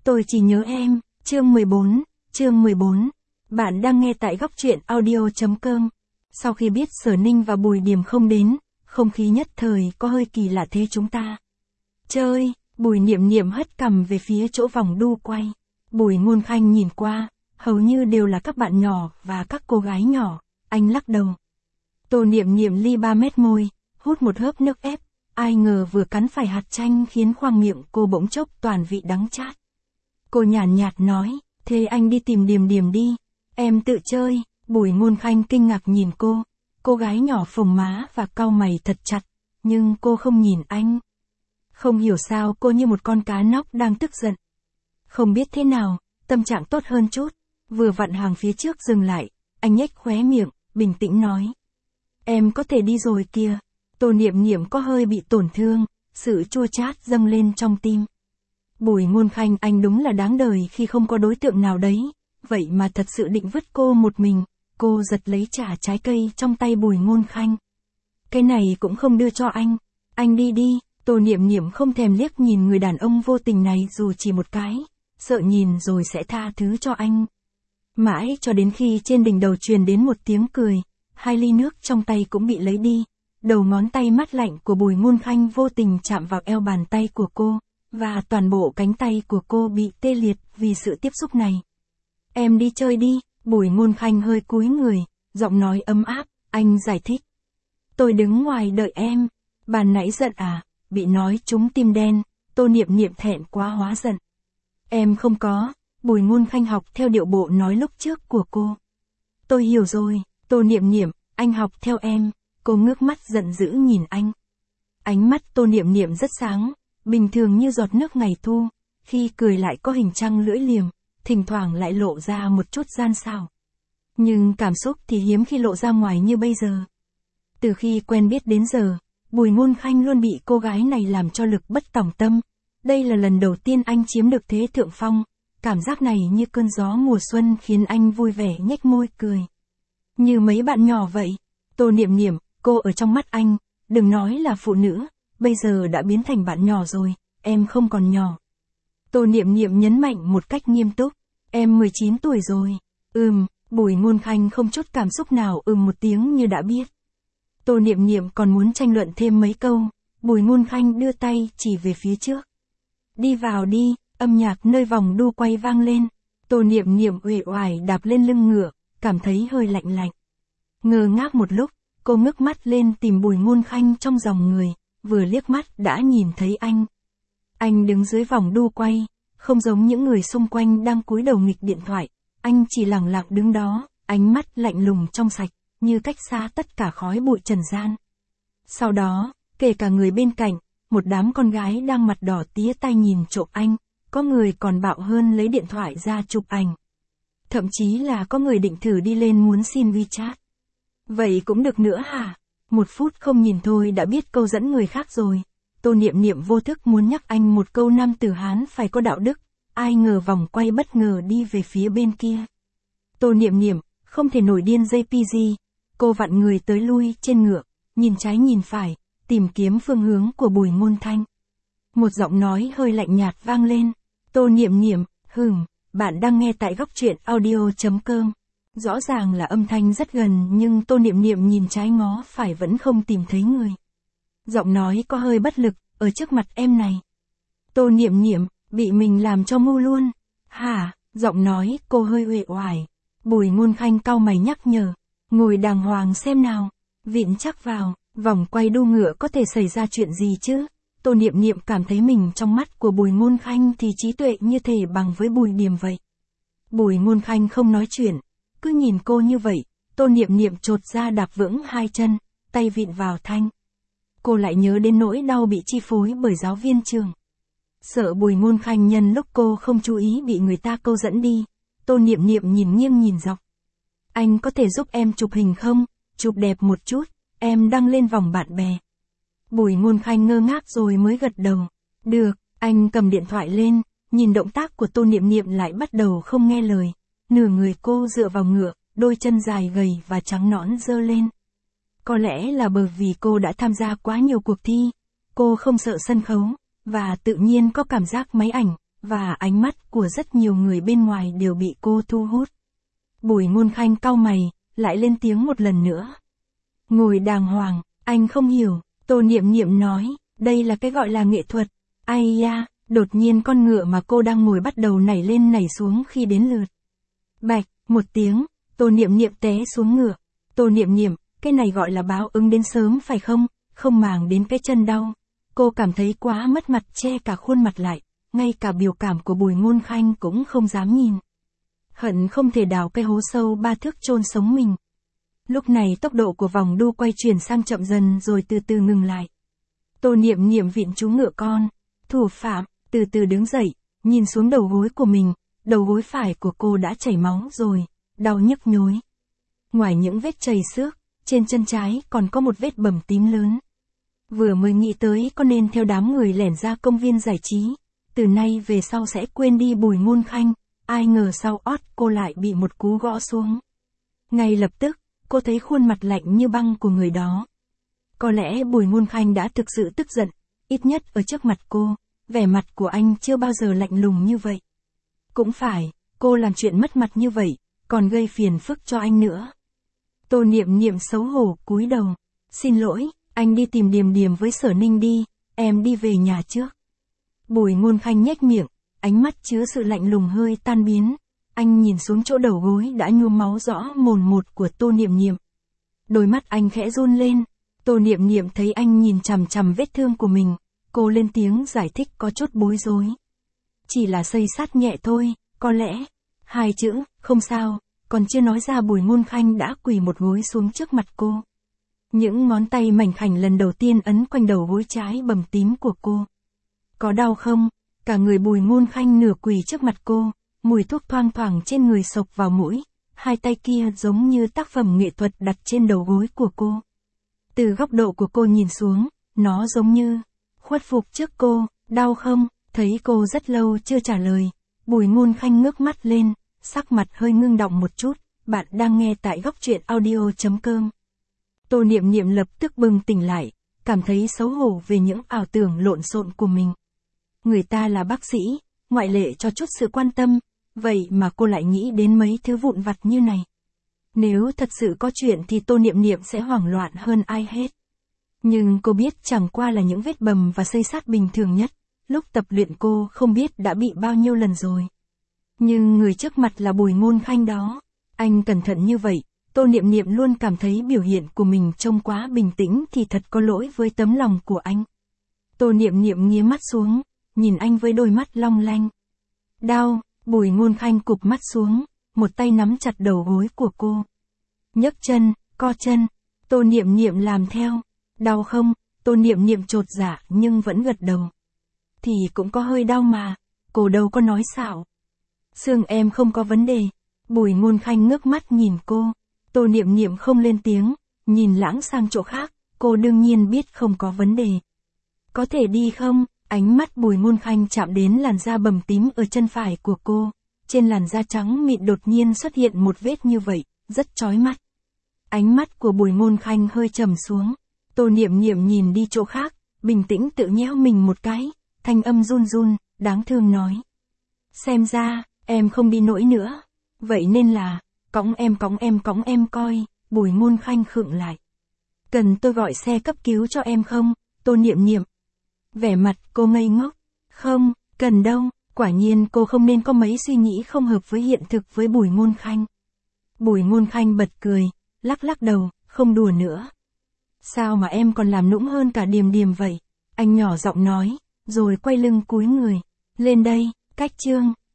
Tôi chỉ nhớ em, chương 14. Bạn đang nghe tại góc truyện audio.com. Sau khi biết Sở Ninh và Bùi Điềm không đến, không khí nhất thời có hơi kỳ lạ thế chúng ta. Chơi, Bùi Niệm Niệm hất cằm về phía chỗ vòng đu quay. Bùi Ngôn Khanh nhìn qua, hầu như đều là các bạn nhỏ và các cô gái nhỏ, anh lắc đầu. Tô Niệm Niệm ly 3 mét môi, hút một hớp nước ép, ai ngờ vừa cắn phải hạt chanh khiến khoang miệng cô bỗng chốc toàn vị đắng chát. Cô nhàn nhạt nói, thế anh đi tìm Điềm Điềm đi, em tự chơi. Bùi Ngôn Khanh kinh ngạc nhìn cô gái nhỏ phồng má và cau mày thật chặt, nhưng cô không nhìn anh. Không hiểu sao cô như một con cá nóc đang tức giận. Không biết thế nào, tâm trạng tốt hơn chút, vừa vặn hàng phía trước dừng lại, anh nhếch khóe miệng, bình tĩnh nói. Em có thể đi rồi kìa. Tô Niệm Niệm có hơi bị tổn thương, sự chua chát dâng lên trong tim. Bùi Ngôn Khanh anh đúng là đáng đời khi không có đối tượng nào đấy, vậy mà thật sự định vứt cô một mình. Cô giật lấy trả trái cây trong tay Bùi Ngôn Khanh. Cái này cũng không đưa cho anh đi đi. Tô Niệm Niệm không thèm liếc nhìn người đàn ông vô tình này dù chỉ một cái, sợ nhìn rồi sẽ tha thứ cho anh. Mãi cho đến khi trên đỉnh đầu truyền đến một tiếng cười, 2 ly nước trong tay cũng bị lấy đi. Đầu ngón tay mát lạnh của Bùi Ngôn Khanh vô tình chạm vào eo bàn tay của cô, và toàn bộ cánh tay của cô bị tê liệt vì sự tiếp xúc này. Em đi chơi đi. Bùi Ngôn Khanh hơi cúi người, giọng nói ấm áp, anh giải thích. Tôi đứng ngoài đợi em. Ban nãy giận à, bị nói trúng tim đen. Tô Niệm Niệm thẹn quá hóa giận. Em không có. Bùi Ngôn Khanh học theo điệu bộ nói lúc trước của cô. Tôi hiểu rồi. Tô Niệm Niệm, anh học theo em. Cô ngước mắt giận dữ nhìn anh. Ánh mắt Tô Niệm Niệm rất sáng, bình thường như giọt nước ngày thu, khi cười lại có hình trăng lưỡi liềm, thỉnh thoảng lại lộ ra một chút gian xảo. Nhưng cảm xúc thì hiếm khi lộ ra ngoài như bây giờ. Từ khi quen biết đến giờ, Bùi Ngôn Khanh luôn bị cô gái này làm cho lực bất tòng tâm. Đây là lần đầu tiên anh chiếm được thế thượng phong, cảm giác này như cơn gió mùa xuân khiến anh vui vẻ nhếch môi cười. Như mấy bạn nhỏ vậy. Tô Niệm Niệm, cô ở trong mắt anh, đừng nói là phụ nữ, bây giờ đã biến thành bạn nhỏ rồi, em không còn nhỏ. Tô Niệm Niệm nhấn mạnh một cách nghiêm túc, em 19 tuổi rồi. Bùi Ngôn Khanh không chút cảm xúc nào một tiếng như đã biết. Tô Niệm Niệm còn muốn tranh luận thêm mấy câu, Bùi Ngôn Khanh đưa tay chỉ về phía trước. Đi vào đi, âm nhạc nơi vòng đu quay vang lên. Tô Niệm Niệm uể oải đạp lên lưng ngựa, cảm thấy hơi lạnh lạnh. Ngơ ngác một lúc, cô ngước mắt lên tìm Bùi Ngôn Khanh trong dòng người, vừa liếc mắt đã nhìn thấy anh. Anh đứng dưới vòng đu quay, không giống những người xung quanh đang cúi đầu nghịch điện thoại, anh chỉ lẳng lặng đứng đó, ánh mắt lạnh lùng trong sạch, như cách xa tất cả khói bụi trần gian. Sau đó, kể cả người bên cạnh, một đám con gái đang mặt đỏ tía tai nhìn trộm anh, có người còn bạo hơn lấy điện thoại ra chụp ảnh. Thậm chí là có người định thử đi lên muốn xin WeChat. Vậy cũng được nữa hả? 1 phút không nhìn thôi đã biết câu dẫn người khác rồi. Tô Niệm Niệm vô thức muốn nhắc anh một câu nam tử Hán phải có đạo đức, ai ngờ vòng quay bất ngờ đi về phía bên kia. Tô Niệm Niệm, không thể nổi điên JPG, cô vặn người tới lui trên ngựa, nhìn trái nhìn phải, tìm kiếm phương hướng của Bùi Ngôn Khanh. Một giọng nói hơi lạnh nhạt vang lên, Tô Niệm Niệm, bạn đang nghe tại góc truyện audio.com. Rõ ràng là âm thanh rất gần nhưng Tô Niệm Niệm nhìn trái ngó phải vẫn không tìm thấy người. Giọng nói có hơi bất lực, ở trước mặt em này. Tô Niệm Niệm, bị mình làm cho ngu luôn. Hả? Giọng nói cô hơi uể oải. Bùi Ngôn Khanh cau mày nhắc nhở. Ngồi đàng hoàng xem nào. Vịn chắc vào, vòng quay đu ngựa có thể xảy ra chuyện gì chứ? Tô Niệm Niệm cảm thấy mình trong mắt của Bùi Ngôn Khanh thì trí tuệ như thể bằng với Bùi Điềm vậy. Bùi Ngôn Khanh không nói chuyện, cứ nhìn cô như vậy, Tô Niệm Niệm chột ra đạp vững 2 chân, tay vịn vào thanh. Cô lại nhớ đến nỗi đau bị chi phối bởi giáo viên trường. Sợ Bùi Ngôn Khanh nhân lúc cô không chú ý bị người ta câu dẫn đi. Tô Niệm Niệm nhìn nghiêng nhìn dọc. Anh có thể giúp em chụp hình không? Chụp đẹp một chút, em đăng lên vòng bạn bè. Bùi Ngôn Khanh ngơ ngác rồi mới gật đầu. Được, anh cầm điện thoại lên, nhìn động tác của Tô Niệm Niệm lại bắt đầu không nghe lời. Nửa người cô dựa vào ngựa, đôi chân dài gầy và trắng nõn giơ lên. Có lẽ là bởi vì cô đã tham gia quá nhiều cuộc thi, cô không sợ sân khấu, và tự nhiên có cảm giác máy ảnh, và ánh mắt của rất nhiều người bên ngoài đều bị cô thu hút. Bùi Ngôn Khanh cau mày, lại lên tiếng một lần nữa. Ngồi đàng hoàng, anh không hiểu, Tô Niệm Niệm nói, đây là cái gọi là nghệ thuật. Ai da, đột nhiên con ngựa mà cô đang ngồi bắt đầu nảy lên nảy xuống khi đến lượt. Bạch, một tiếng, Tô Niệm Niệm té xuống ngựa. Tô Niệm Niệm, cái này gọi là báo ứng đến sớm phải không, không màng đến cái chân đau. Cô cảm thấy quá mất mặt, che cả khuôn mặt lại, ngay cả biểu cảm của Bùi Ngôn Khanh cũng không dám nhìn. Hận không thể đào cái hố sâu 3 thước chôn sống mình. Lúc này tốc độ của vòng đu quay chuyển sang chậm dần rồi từ từ ngừng lại. Tô Niệm Niệm vịn chú ngựa con, thủ phạm, từ từ đứng dậy, nhìn xuống đầu gối của mình, đầu gối phải của cô đã chảy máu rồi, đau nhức nhối. Ngoài những vết chảy xước, trên chân trái còn có một vết bầm tím lớn. Vừa mới nghĩ tới có nên theo đám người lẻn ra công viên giải trí, từ nay về sau sẽ quên đi Bùi Ngôn Khanh, ai ngờ sau ót cô lại bị một cú gõ xuống. Ngay lập tức, cô thấy khuôn mặt lạnh như băng của người đó. Có lẽ Bùi Ngôn Khanh đã thực sự tức giận, ít nhất ở trước mặt cô, vẻ mặt của anh chưa bao giờ lạnh lùng như vậy. Cũng phải, cô làm chuyện mất mặt như vậy, còn gây phiền phức cho anh nữa. Tô Niệm Niệm xấu hổ cúi đầu, xin lỗi, anh đi tìm Điềm Điềm với Sở Ninh đi, em đi về nhà trước. Bùi Ngôn Khanh nhếch miệng, ánh mắt chứa sự lạnh lùng hơi tan biến, anh nhìn xuống chỗ đầu gối đã nhuốm máu rõ mồn một của Tô Niệm Niệm. Đôi mắt anh khẽ run lên, Tô Niệm Niệm thấy anh nhìn chằm chằm vết thương của mình, cô lên tiếng giải thích có chút bối rối. Chỉ là xây sát nhẹ thôi, có lẽ. 2 chữ, không sao, còn chưa nói ra Bùi Ngôn Khanh đã quỳ một gối xuống trước mặt cô. Những ngón tay mảnh khảnh lần đầu tiên ấn quanh đầu gối trái bầm tím của cô. Có đau không? Cả người Bùi Ngôn Khanh nửa quỳ trước mặt cô, mùi thuốc thoang thoảng trên người xộc vào mũi, hai tay kia giống như tác phẩm nghệ thuật đặt trên đầu gối của cô. Từ góc độ của cô nhìn xuống, nó giống như khuất phục trước cô, đau không? Thấy cô rất lâu chưa trả lời, Bùi Ngôn Khanh ngước mắt lên, sắc mặt hơi ngưng động một chút, bạn đang nghe tại Góc Truyện Audio.com. Tô Niệm Niệm lập tức bừng tỉnh lại, cảm thấy xấu hổ về những ảo tưởng lộn xộn của mình. Người ta là bác sĩ, ngoại lệ cho chút sự quan tâm, vậy mà cô lại nghĩ đến mấy thứ vụn vặt như này. Nếu thật sự có chuyện thì Tô Niệm Niệm sẽ hoảng loạn hơn ai hết. Nhưng cô biết chẳng qua là những vết bầm và xây sát bình thường nhất, lúc tập luyện cô không biết đã bị bao nhiêu lần rồi. Nhưng người trước mặt là Bùi Ngôn Khanh đó, anh cẩn thận như vậy, Tô Niệm Niệm luôn cảm thấy biểu hiện của mình trông quá bình tĩnh thì thật có lỗi với tấm lòng của anh. Tô Niệm Niệm nghía mắt xuống, nhìn anh với đôi mắt long lanh. Đau, Bùi Ngôn Khanh cụp mắt xuống, một tay nắm chặt đầu gối của cô. Nhấc chân, co chân, Tô Niệm Niệm làm theo. Đau không? Tô Niệm Niệm chột dạ nhưng vẫn gật đầu. Thì cũng có hơi đau mà, cô đâu có nói xạo. Xương em không có vấn đề. Bùi Ngôn Khanh ngước mắt nhìn cô. Tô Niệm Niệm không lên tiếng, nhìn lãng sang chỗ khác, cô đương nhiên biết không có vấn đề. Có thể đi không? Ánh mắt Bùi Ngôn Khanh chạm đến làn da bầm tím ở chân phải của cô. Trên làn da trắng mịn đột nhiên xuất hiện một vết như vậy, rất chói mắt. Ánh mắt của Bùi Ngôn Khanh hơi trầm xuống. Tô Niệm Niệm nhìn đi chỗ khác, bình tĩnh tự nhéo mình một cái, thanh âm run run, đáng thương nói. Xem ra, em không đi nổi nữa. Vậy nên là, cõng em coi, Bùi Ngôn Khanh khựng lại. Cần tôi gọi xe cấp cứu cho em không, Tô Niệm Niệm? Vẻ mặt cô ngây ngốc. Không, cần đâu, quả nhiên cô không nên có mấy suy nghĩ không hợp với hiện thực với Bùi Ngôn Khanh. Bùi Ngôn Khanh bật cười, lắc lắc đầu, không đùa nữa. Sao mà em còn làm nũng hơn cả Điềm Điềm vậy? Anh nhỏ giọng nói, rồi quay lưng cúi người. Lên đây, cách chương.